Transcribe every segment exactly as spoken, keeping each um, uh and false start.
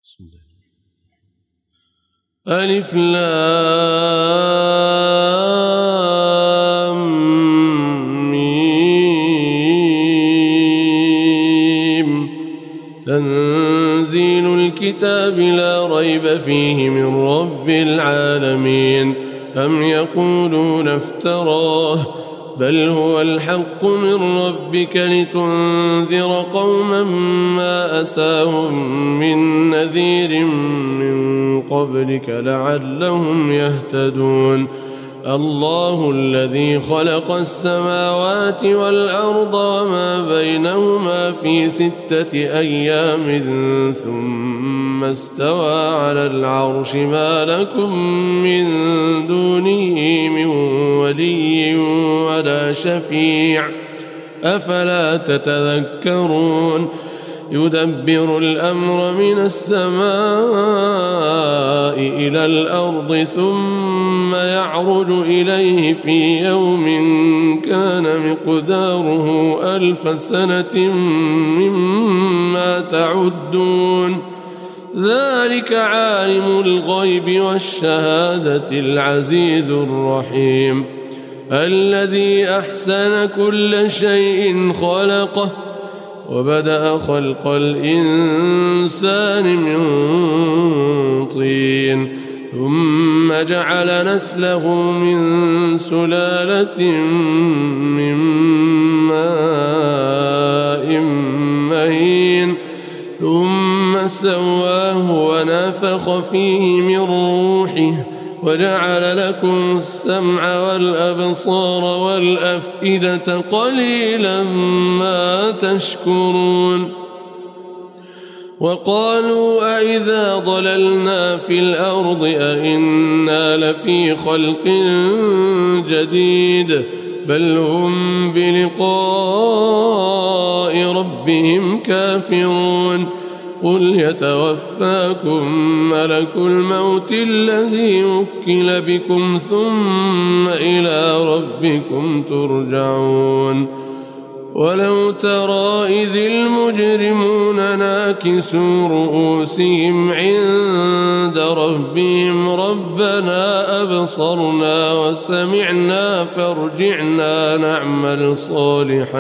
بسم الله. ألف لام ميم. تنزيل الكتاب لا ريب فيه من رب العالمين. أم يقولون افتراه بل هو الحق من ربك لتنذر قوما ما أتاهم من نذير من قبلك لعلهم يهتدون. الله الذي خلق السماوات والأرض وما بينهما في ستة أيام ثم استوى على العرش ما لكم من دونه من ولي ولا شفيع أفلا تتذكرون. يدبر الأمر من السماء إلى الأرض ثم يعرج إليه في يوم كان مقداره ألف سنة مما تعدون. ذلك عالم الغيب والشهادة العزيز الرحيم الذي أحسن كل شيء خلقه وبدأ خلق الإنسان من طين ثم جعل نسله من سلالة من ماء مهين ثم سواه ونفخ فيه من روحه وجعل لكم السمع والأبصار والأفئدة قليلا ما تشكرون. وقالوا أئذا ضللنا في الأرض أئنا لفي خلق جديد بل هم بلقاء ربهم كافرون. قل يتوفاكم ملك الموت الذي وكل بكم ثم إلى ربكم ترجعون. ولو ترى إذ المجرمون ناكسوا رؤوسهم عند ربهم ربنا أبصرنا وسمعنا فارجعنا نعمل صالحا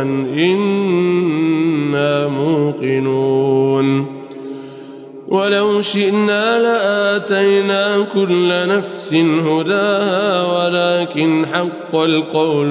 إنا موقنون. ولو شئنا لآتينا كل نفس هداها ولكن حق القول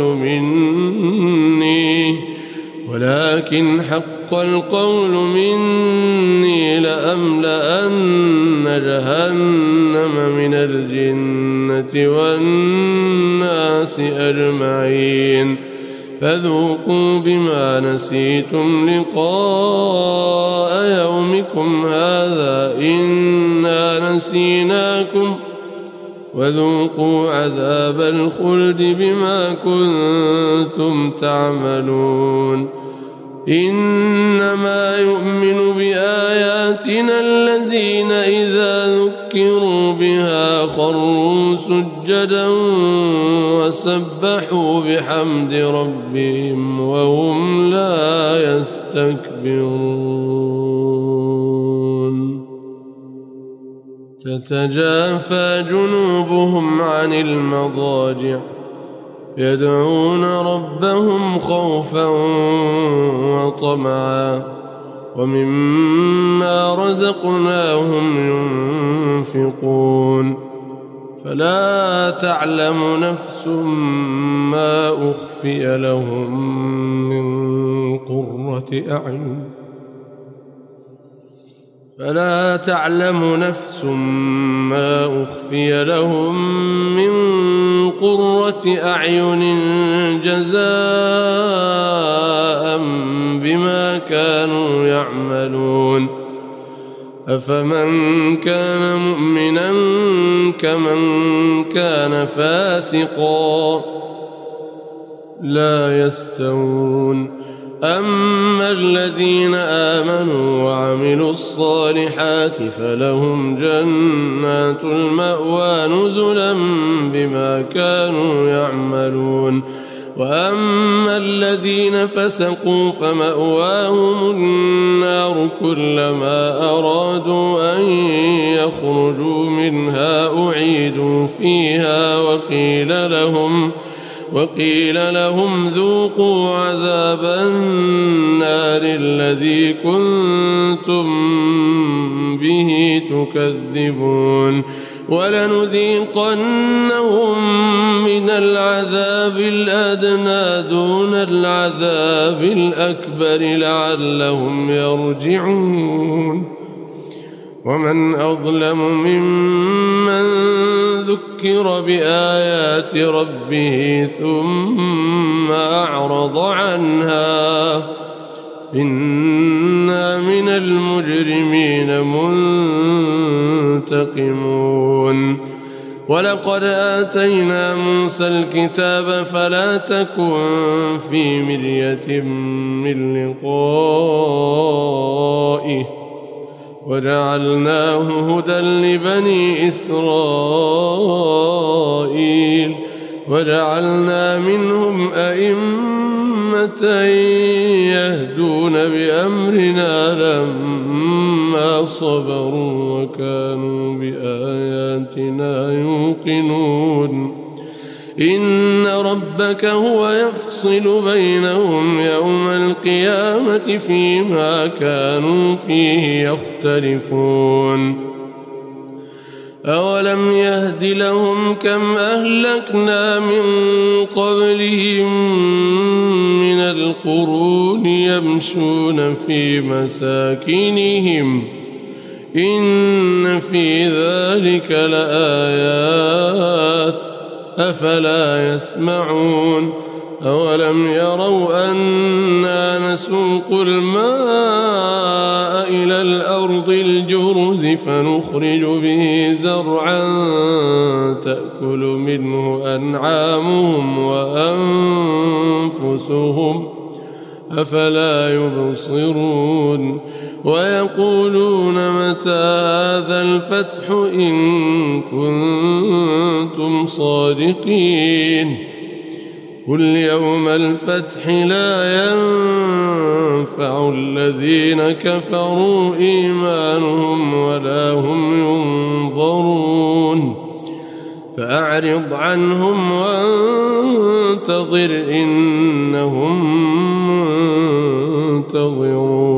مني ولكن حق القول مني لأملأن جهنم من الجنة والناس أجمعين. فذوقوا بما نسيتم لقاء يومكم هذا إنا نسيناكم وذوقوا عذاب الخلد بما كنتم تعملون. إنما يؤمن بآياتنا الذين إذا ذكروا بها خروا سجدا وسبحوا بحمد ربهم وهم لا يستكبرون. تتجافى جنوبهم عن المضاجع يدعون ربهم خوفا وطمعا ومما رزقناهم ينفقون. فلا تعلم نفس ما أخفي لهم من قرة أعين فلا تعلم نفس ما أخفي لهم من قرة أعين جزاء بما كانوا يعملون. أفمن كان مؤمنا كمن كان فاسقا لا يستوون. أما الذين آمنوا وعملوا الصالحات فلهم جنات المأوى نزلا بما كانوا يعملون. وأما الذين فسقوا فمأواهم النار كلما أرادوا أن يخرجوا منها أعيدوا فيها وقيل لهم وقيل لهم ذوقوا عذاب النار الذي كنتم به تكذبون ولنذيقنهم من العذاب الأدنى دون العذاب الأكبر لعلهم يرجعون ومن أظلم ممن ذكر بآيات ربه ثم أعرض عنها إنا من المجرمين منتقمون ولقد آتينا موسى الكتاب فلا تكن في مرية من لقائه وجعلناه هدى لبني إسرائيل وجعلنا منهم أئمة يهدون بأمرنا لما صبروا وكانوا بآياتنا يوقنون إن ربك هو يفصل بينهم يوم القيامة فيما كانوا فيه يختلفون أولم يهد لهم كم أهلكنا من قبلهم من القرون يمشون في مساكنهم إن في ذلك لآيات أفلا يسمعون أولم يروا أنا نسوق الماء إلى الأرض الجرز فنخرج به زرعا تأكل منه أنعامهم وأنفسهم أفلا يبصرون ويقولون متى هذا الفتح إن كنتم صادقين قل يوم الفتح لا ينفع الذين كفروا إيمانهم ولا هم ينظرون فأعرض عنهم وانتظر إنهم منتظرون